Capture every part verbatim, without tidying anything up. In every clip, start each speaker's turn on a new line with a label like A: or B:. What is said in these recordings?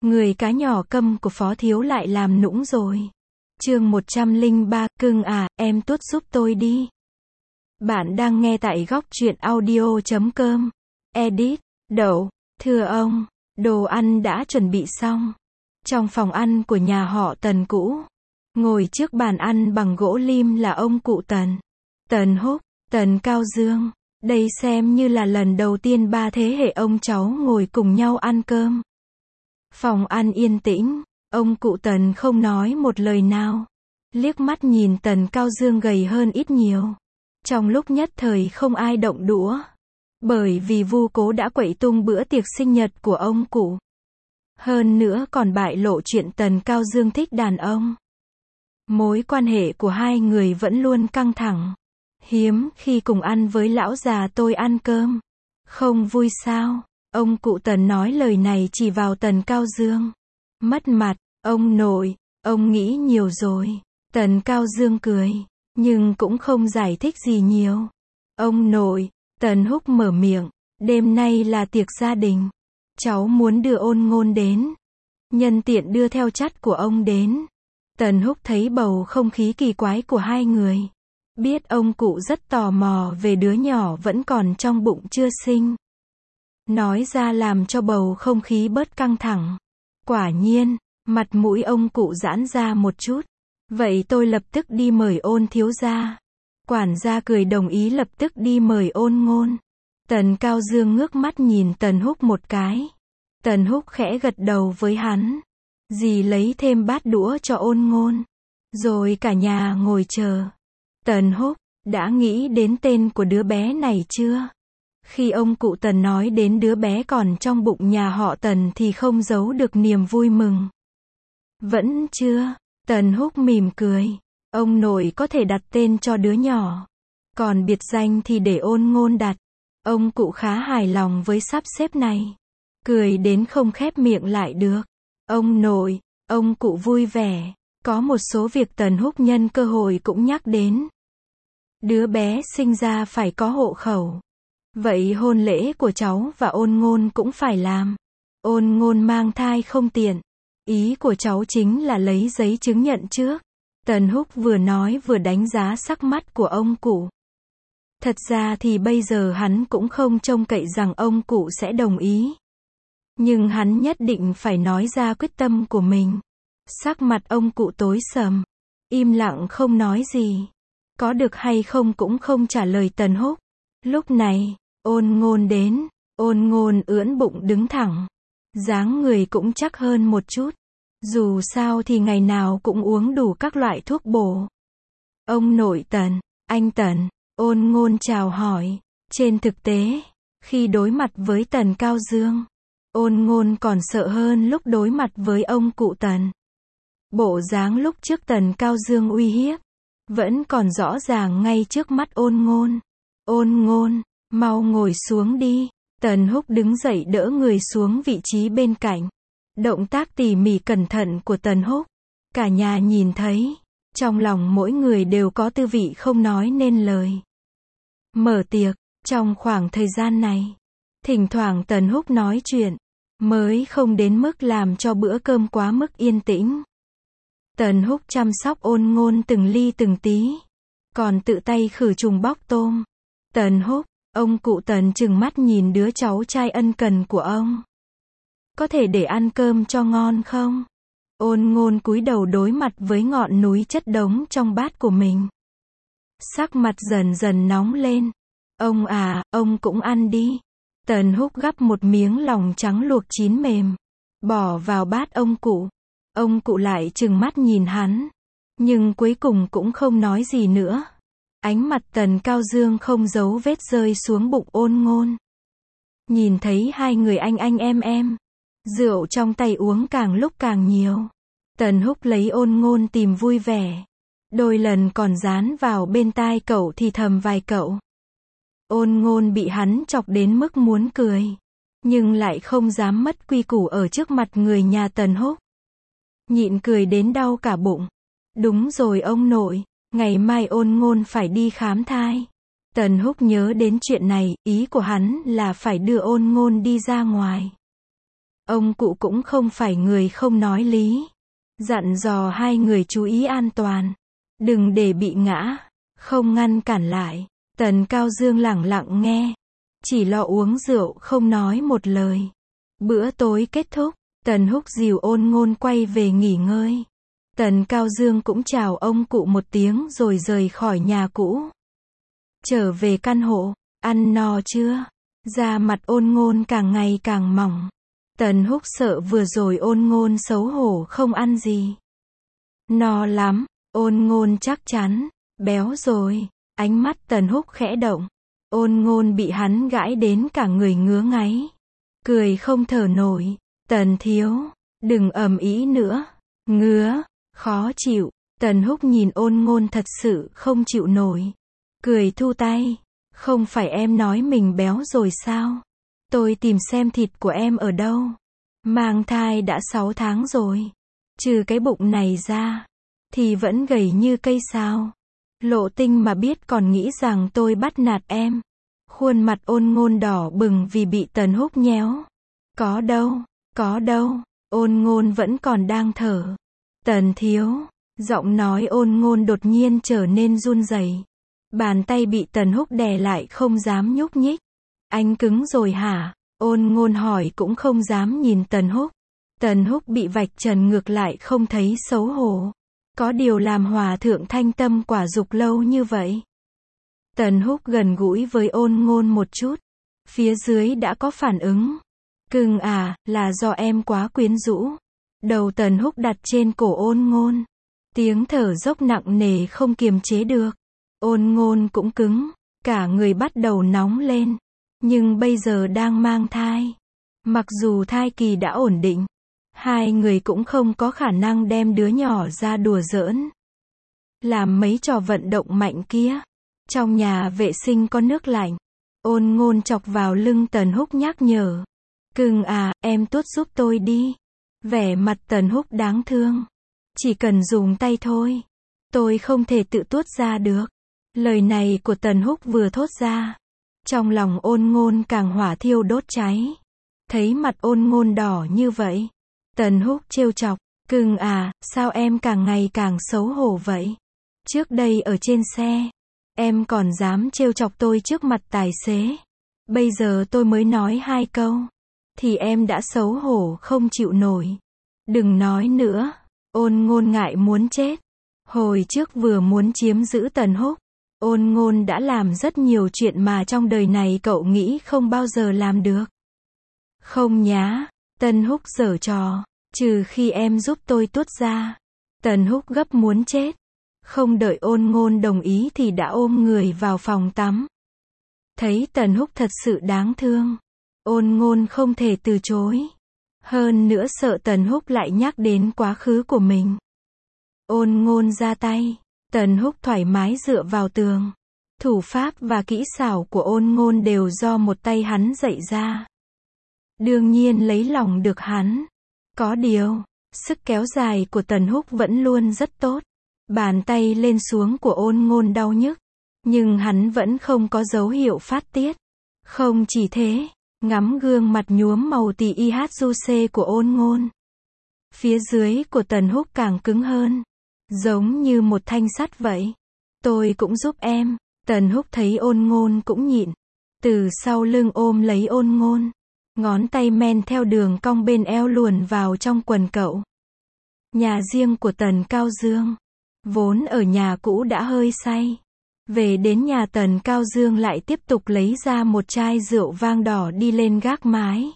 A: Người cá nhỏ câm của Phó Thiếu lại làm nũng rồi. Chương một trăm lẻ ba, cưng à, em tuốt giúp tôi đi. Bạn đang nghe tại góc truyện audio chấm com. Edit, đậu, thưa ông, đồ ăn đã chuẩn bị xong. Trong phòng ăn của nhà họ Tần cũ, ngồi trước bàn ăn bằng gỗ lim là ông cụ Tần, Tần Húc, Tần Cao Dương. Đây xem như là lần đầu tiên ba thế hệ ông cháu ngồi cùng nhau ăn cơm. Phòng ăn yên tĩnh, ông cụ Tần không nói một lời nào. Liếc mắt nhìn Tần Cao Dương gầy hơn ít nhiều. Trong lúc nhất thời không ai động đũa. Bởi vì Vu Cố đã quậy tung bữa tiệc sinh nhật của ông cụ. Hơn nữa còn bại lộ chuyện Tần Cao Dương thích đàn ông. Mối quan hệ của hai người vẫn luôn căng thẳng. Hiếm khi cùng ăn với lão già tôi ăn cơm. Không vui sao? Ông cụ Tần nói lời này chỉ vào Tần Cao Dương. Mất mặt, ông nội, ông nghĩ nhiều rồi. Tần Cao Dương cười, nhưng cũng không giải thích gì nhiều. Ông nội, Tần Húc mở miệng, đêm nay là tiệc gia đình. Cháu muốn đưa Ôn Ngôn đến. Nhân tiện đưa theo chắt của ông đến. Tần Húc thấy bầu không khí kỳ quái của hai người. Biết ông cụ rất tò mò về đứa nhỏ vẫn còn trong bụng chưa sinh. Nói ra làm cho bầu không khí bớt căng thẳng. Quả nhiên, mặt mũi ông cụ giãn ra một chút. Vậy tôi lập tức đi mời Ôn thiếu gia. Quản gia cười đồng ý lập tức đi mời Ôn Ngôn. Tần Cao Dương ngước mắt nhìn Tần Húc một cái. Tần Húc khẽ gật đầu với hắn. Dì lấy thêm bát đũa cho Ôn Ngôn. Rồi cả nhà ngồi chờ. Tần Húc, đã nghĩ đến tên của đứa bé này chưa? Khi ông cụ Tần nói đến đứa bé còn trong bụng nhà họ Tần thì không giấu được niềm vui mừng. Vẫn chưa. Tần Húc mỉm cười. Ông nội có thể đặt tên cho đứa nhỏ. Còn biệt danh thì để Ôn Ngôn đặt. Ông cụ khá hài lòng với sắp xếp này. Cười đến không khép miệng lại được. Ông nội, ông cụ vui vẻ. Có một số việc Tần Húc nhân cơ hội cũng nhắc đến. Đứa bé sinh ra phải có hộ khẩu. Vậy hôn lễ của cháu và Ôn Ngôn cũng phải làm. Ôn Ngôn mang thai không tiện. Ý của cháu chính là lấy giấy chứng nhận trước. Tần Húc vừa nói vừa đánh giá sắc mắt của ông cụ. Thật ra thì bây giờ hắn cũng không trông cậy rằng ông cụ sẽ đồng ý. Nhưng hắn nhất định phải nói ra quyết tâm của mình. Sắc mặt ông cụ tối sầm. Im lặng không nói gì. Có được hay không cũng không trả lời Tần Húc. Lúc này, Ôn Ngôn đến. Ôn Ngôn ưỡn bụng đứng thẳng. Dáng người cũng chắc hơn một chút. Dù sao thì ngày nào cũng uống đủ các loại thuốc bổ. Ông nội Tần, anh Tần, Ôn Ngôn chào hỏi. Trên thực tế, khi đối mặt với Tần Cao Dương, Ôn Ngôn còn sợ hơn lúc đối mặt với ông cụ Tần. Bộ dáng lúc trước Tần Cao Dương uy hiếp, vẫn còn rõ ràng ngay trước mắt Ôn Ngôn. Ôn Ngôn, mau ngồi xuống đi. Tần Húc đứng dậy đỡ người xuống vị trí bên cạnh. Động tác tỉ mỉ cẩn thận của Tần Húc. Cả nhà nhìn thấy. Trong lòng mỗi người đều có tư vị không nói nên lời. Mở tiệc. Trong khoảng thời gian này, thỉnh thoảng Tần Húc nói chuyện. Mới không đến mức làm cho bữa cơm quá mức yên tĩnh. Tần Húc chăm sóc Ôn Ngôn từng ly từng tí. Còn tự tay khử trùng bóc tôm. Tần Húc, ông cụ Tần trừng mắt nhìn đứa cháu trai ân cần của ông. Có thể để ăn cơm cho ngon không? Ôn Ngôn cúi đầu đối mặt với ngọn núi chất đống trong bát của mình. Sắc mặt dần dần nóng lên. Ông à, ông cũng ăn đi. Tần Húc gắp một miếng lòng trắng luộc chín mềm. Bỏ vào bát ông cụ. Ông cụ lại trừng mắt nhìn hắn. Nhưng cuối cùng cũng không nói gì nữa. Ánh mặt Tần Cao Dương không giấu vết rơi xuống bụng Ôn Ngôn. Nhìn thấy hai người anh anh em em. Rượu trong tay uống càng lúc càng nhiều. Tần Húc lấy Ôn Ngôn tìm vui vẻ. Đôi lần còn dán vào bên tai cậu thì thầm vài cậu. Ôn Ngôn bị hắn chọc đến mức muốn cười. Nhưng lại không dám mất quy củ ở trước mặt người nhà Tần Húc. Nhịn cười đến đau cả bụng. Đúng rồi ông nội, ngày mai Ôn Ngôn phải đi khám thai. Tần Húc nhớ đến chuyện này, ý của hắn là phải đưa Ôn Ngôn đi ra ngoài. Ông cụ cũng không phải người không nói lý. Dặn dò hai người chú ý an toàn. Đừng để bị ngã. Không ngăn cản lại. Tần Cao Dương lẳng lặng nghe. Chỉ lo uống rượu không nói một lời. Bữa tối kết thúc. Tần Húc dìu Ôn Ngôn quay về nghỉ ngơi. Tần Cao Dương cũng chào ông cụ một tiếng rồi rời khỏi nhà cũ. Trở về căn hộ. Ăn no chưa? Da mặt Ôn Ngôn càng ngày càng mỏng. Tần Húc sợ vừa rồi Ôn Ngôn xấu hổ không ăn gì. No lắm. Ôn Ngôn chắc chắn. Béo rồi. Ánh mắt Tần Húc khẽ động. Ôn Ngôn bị hắn gãi đến cả người ngứa ngáy. Cười không thở nổi. Tần thiếu. Đừng ầm ĩ nữa. Ngứa. Khó chịu. Tần Húc nhìn Ôn Ngôn thật sự không chịu nổi. Cười thu tay. Không phải em nói mình béo rồi sao? Tôi tìm xem thịt của em ở đâu. Mang thai đã sáu tháng rồi. Trừ cái bụng này ra. Thì vẫn gầy như cây sao. Lộ Tinh mà biết còn nghĩ rằng tôi bắt nạt em. Khuôn mặt Ôn Ngôn đỏ bừng vì bị Tần Húc nhéo. Có đâu, có đâu. Ôn Ngôn vẫn còn đang thở. Tần thiếu. Giọng nói Ôn Ngôn đột nhiên trở nên run rẩy. Bàn tay bị Tần Húc đè lại không dám nhúc nhích. Anh cứng rồi hả? Ôn Ngôn hỏi cũng không dám nhìn Tần Húc. Tần Húc bị vạch trần ngược lại không thấy xấu hổ. Có điều làm hòa thượng thanh tâm quả dục lâu như vậy. Tần Húc gần gũi với Ôn Ngôn một chút. Phía dưới đã có phản ứng. Cưng à, là do em quá quyến rũ. Đầu Tần Húc đặt trên cổ Ôn Ngôn. Tiếng thở dốc nặng nề không kiềm chế được. Ôn Ngôn cũng cứng. Cả người bắt đầu nóng lên. Nhưng bây giờ đang mang thai. Mặc dù thai kỳ đã ổn định. Hai người cũng không có khả năng đem đứa nhỏ ra đùa giỡn. Làm mấy trò vận động mạnh kia. Trong nhà vệ sinh có nước lạnh. Ôn Ngôn chọc vào lưng Tần Húc nhắc nhở. Cưng à, em tuốt giúp tôi đi. Vẻ mặt Tần Húc đáng thương. Chỉ cần dùng tay thôi. Tôi không thể tự tuốt ra được. Lời này của Tần Húc vừa thốt ra. Trong lòng Ôn Ngôn càng hỏa thiêu đốt cháy. Thấy mặt Ôn Ngôn đỏ như vậy. Tần Húc trêu chọc. Cưng à, sao em càng ngày càng xấu hổ vậy? Trước đây ở trên xe. Em còn dám trêu chọc tôi trước mặt tài xế. Bây giờ tôi mới nói hai câu. Thì em đã xấu hổ không chịu nổi. Đừng nói nữa. Ôn Ngôn ngại muốn chết. Hồi trước vừa muốn chiếm giữ Tần Húc. Ôn Ngôn đã làm rất nhiều chuyện mà trong đời này cậu nghĩ không bao giờ làm được. Không nhá. Tần Húc giở trò. Trừ khi em giúp tôi tuốt ra. Tần Húc gấp muốn chết. Không đợi Ôn Ngôn đồng ý thì đã ôm người vào phòng tắm. Thấy Tần Húc thật sự đáng thương. Ôn Ngôn không thể từ chối. Hơn nữa sợ Tần Húc lại nhắc đến quá khứ của mình. Ôn Ngôn ra tay. Tần Húc thoải mái dựa vào tường. Thủ pháp và kỹ xảo của Ôn Ngôn đều do một tay hắn dạy ra. Đương nhiên lấy lòng được hắn. Có điều, sức kéo dài của Tần Húc vẫn luôn rất tốt. Bàn tay lên xuống của Ôn Ngôn đau nhức. Nhưng hắn vẫn không có dấu hiệu phát tiết. Không chỉ thế, ngắm gương mặt nhuốm màu tì i hát du xê của Ôn Ngôn. Phía dưới của Tần Húc càng cứng hơn. Giống như một thanh sắt vậy. Tôi cũng giúp em. Tần Húc thấy Ôn Ngôn cũng nhịn. Từ sau lưng ôm lấy Ôn Ngôn. Ngón tay men theo đường cong bên eo luồn vào trong quần cậu. Nhà riêng của Tần Cao Dương. Vốn ở nhà cũ đã hơi say. Về đến nhà Tần Cao Dương lại tiếp tục lấy ra một chai rượu vang đỏ đi lên gác mái.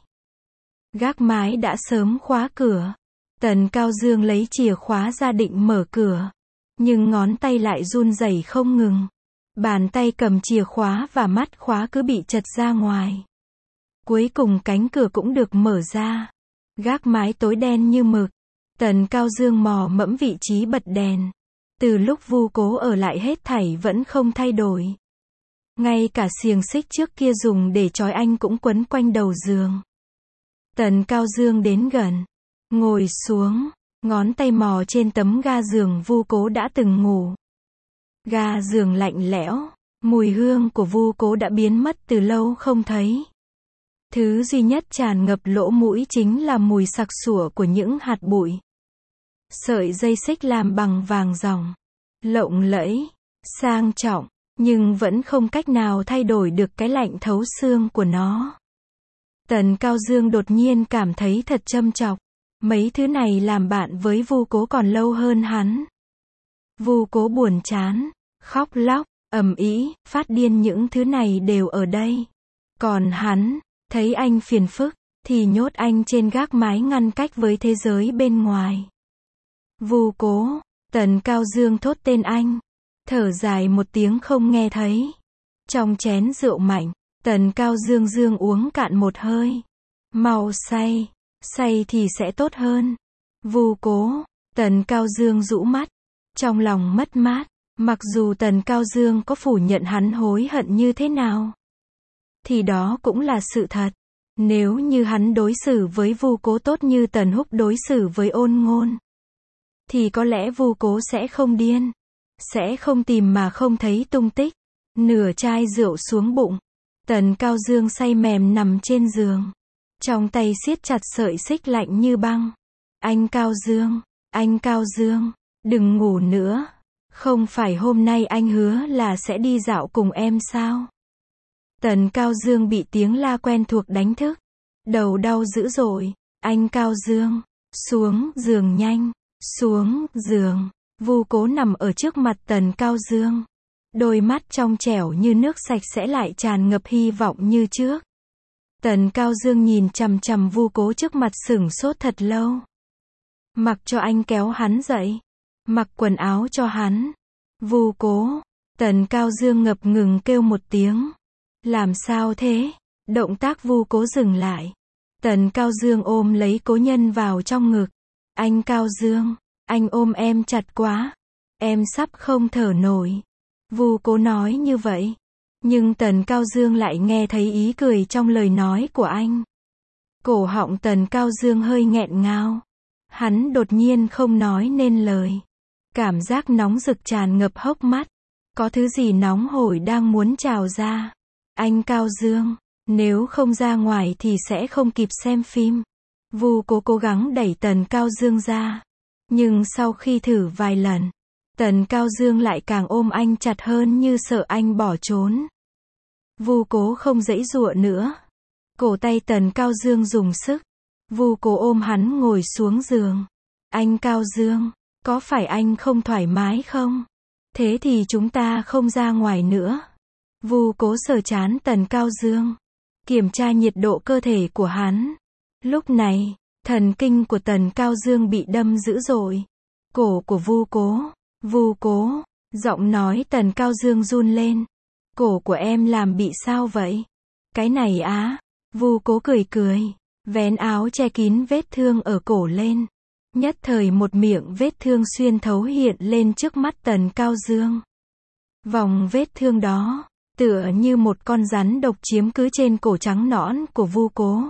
A: Gác mái đã sớm khóa cửa. Tần Cao Dương lấy chìa khóa ra định mở cửa. Nhưng ngón tay lại run rẩy không ngừng. Bàn tay cầm chìa khóa và mắt khóa cứ bị trật ra ngoài. Cuối cùng cánh cửa cũng được mở ra. Gác mái tối đen như mực. Tần Cao Dương mò mẫm vị trí bật đèn. Từ lúc Vu Cố ở lại hết thảy vẫn không thay đổi. Ngay cả xiềng xích trước kia dùng để trói anh cũng quấn quanh đầu giường. Tần Cao Dương đến gần. Ngồi xuống. Ngón tay mò trên tấm ga giường Vu Cố đã từng ngủ. Ga giường lạnh lẽo. Mùi hương của Vu Cố đã biến mất từ lâu không thấy. Thứ duy nhất tràn ngập lỗ mũi chính là mùi sặc sủa của những hạt bụi. Sợi dây xích làm bằng vàng ròng, lộng lẫy, sang trọng, nhưng vẫn không cách nào thay đổi được cái lạnh thấu xương của nó. Tần Cao Dương đột nhiên cảm thấy thật châm chọc. Mấy thứ này làm bạn với Vu Cố còn lâu hơn hắn. Vu Cố buồn chán, khóc lóc, ầm ĩ, phát điên, những thứ này đều ở đây. Còn hắn, thấy anh phiền phức, thì nhốt anh trên gác mái ngăn cách với thế giới bên ngoài. Vu Cố, Tần Cao Dương thốt tên anh, thở dài một tiếng không nghe thấy. Trong chén rượu mạnh, Tần Cao Dương dương uống cạn một hơi. Mau say, say thì sẽ tốt hơn. Vu Cố, Tần Cao Dương rũ mắt, trong lòng mất mát, mặc dù Tần Cao Dương có phủ nhận hắn hối hận như thế nào, thì đó cũng là sự thật. Nếu như hắn đối xử với Vu Cố tốt như Tần Húc đối xử với Ôn Ngôn, thì có lẽ Vu Cố sẽ không điên, sẽ không tìm mà không thấy tung tích. Nửa chai rượu xuống bụng, Tần Cao Dương say mềm nằm trên giường, trong tay siết chặt sợi xích lạnh như băng. Anh Cao Dương, anh Cao Dương, đừng ngủ nữa. Không phải hôm nay anh hứa là sẽ đi dạo cùng em sao? Tần Cao Dương bị tiếng la quen thuộc đánh thức. Đầu đau dữ dội. Anh Cao Dương, xuống giường nhanh, xuống giường. Vu Cố nằm ở trước mặt Tần Cao Dương. Đôi mắt trong trẻo như nước sạch sẽ lại tràn ngập hy vọng như trước. Tần Cao Dương nhìn chằm chằm Vu Cố trước mặt sửng sốt thật lâu. Mặc cho anh kéo hắn dậy. Mặc quần áo cho hắn. Vu Cố. Tần Cao Dương ngập ngừng kêu một tiếng. Làm sao thế? Động tác Vu Cố dừng lại. Tần Cao Dương ôm lấy Cố Nhân vào trong ngực. Anh Cao Dương, anh ôm em chặt quá. Em sắp không thở nổi. Vu Cố nói như vậy. Nhưng Tần Cao Dương lại nghe thấy ý cười trong lời nói của anh. Cổ họng Tần Cao Dương hơi nghẹn ngào. Hắn đột nhiên không nói nên lời. Cảm giác nóng rực tràn ngập hốc mắt. Có thứ gì nóng hổi đang muốn trào ra. Anh Cao Dương, nếu không ra ngoài thì sẽ không kịp xem phim. Vu Cố cố gắng đẩy Tần Cao Dương ra. Nhưng sau khi thử vài lần, Tần Cao Dương lại càng ôm anh chặt hơn như sợ anh bỏ trốn. Vu Cố không giãy giụa nữa. Cổ tay Tần Cao Dương dùng sức. Vu Cố ôm hắn ngồi xuống giường. Anh Cao Dương, có phải anh không thoải mái không? Thế thì chúng ta không ra ngoài nữa. Vu Cố sờ trán Tần Cao Dương, kiểm tra nhiệt độ cơ thể của hắn. Lúc này, thần kinh của Tần Cao Dương bị đâm dữ dội. Cổ của Vu Cố, Vu Cố, giọng nói Tần Cao Dương run lên. Cổ của em làm bị sao vậy? Cái này á, Vu Cố cười cười, vén áo che kín vết thương ở cổ lên. Nhất thời một miệng vết thương xuyên thấu hiện lên trước mắt Tần Cao Dương. Vòng vết thương đó, tựa như một con rắn độc chiếm cứ trên cổ trắng nõn của Vu Cố.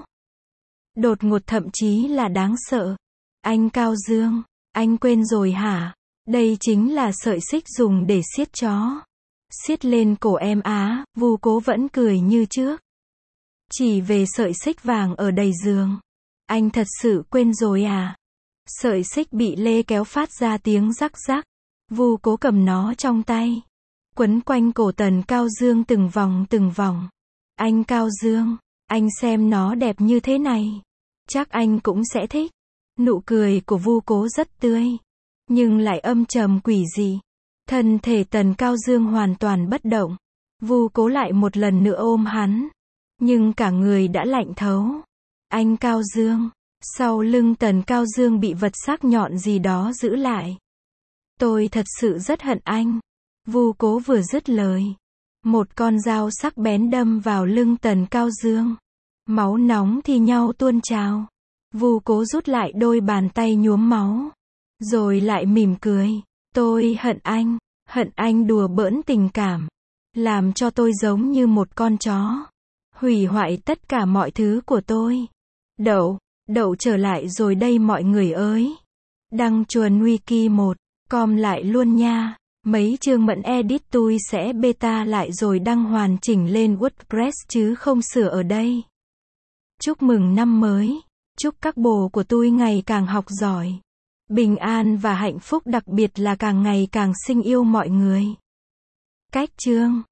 A: Đột ngột thậm chí là đáng sợ. Anh Cao Dương, anh quên rồi hả? Đây chính là sợi xích dùng để siết chó. Siết lên cổ em á, Vu Cố vẫn cười như trước. Chỉ về sợi xích vàng ở đầy giường. Anh thật sự quên rồi à? Sợi xích bị lê kéo phát ra tiếng rắc rắc. Vu Cố cầm nó trong tay, quấn quanh cổ Tần Cao Dương từng vòng từng vòng. Anh Cao Dương, anh xem nó đẹp như thế này, chắc anh cũng sẽ thích. Nụ cười của Vu Cố rất tươi, nhưng lại âm trầm quỷ dị. Thân thể Tần Cao Dương hoàn toàn bất động. Vu Cố lại một lần nữa ôm hắn, nhưng cả người đã lạnh thấu. Anh Cao Dương, sau lưng Tần Cao Dương bị vật sắc nhọn gì đó giữ lại. Tôi thật sự rất hận anh. Vu Cố vừa dứt lời, một con dao sắc bén đâm vào lưng Tần Cao Dương. Máu nóng thì nhau tuôn trào. Vu Cố rút lại đôi bàn tay nhuốm máu, rồi lại mỉm cười. Tôi hận anh, hận anh đùa bỡn tình cảm, làm cho tôi giống như một con chó, hủy hoại tất cả mọi thứ của tôi. Đậu, đậu trở lại rồi đây mọi người ơi. Đăng chuồn wiki một, com lại luôn nha. Mấy chương Mẫn edit tôi sẽ beta lại rồi đăng hoàn chỉnh lên WordPress chứ không sửa ở đây. Chúc mừng năm mới. Chúc các bồ của tôi ngày càng học giỏi, bình an và hạnh phúc, đặc biệt là càng ngày càng xinh yêu mọi người. Cách chương